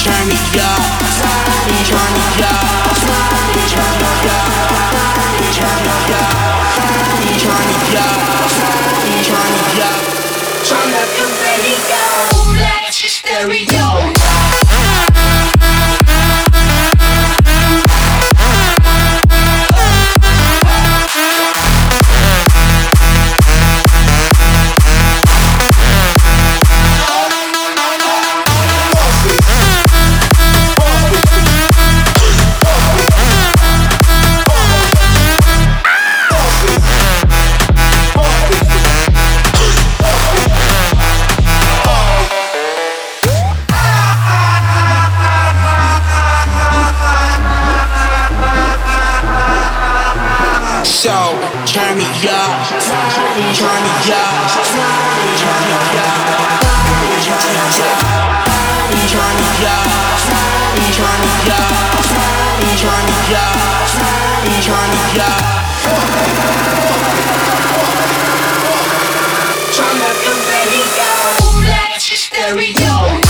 turn me up, turn me up, turn me up, turn me up, turn me up, turn me up. Turn up the radio, boom like your stereo. So turn me up, turn me up, turn me up, turn me up, turn me up, turn me up, turn me up. Turn up the radio, boom like your stereo.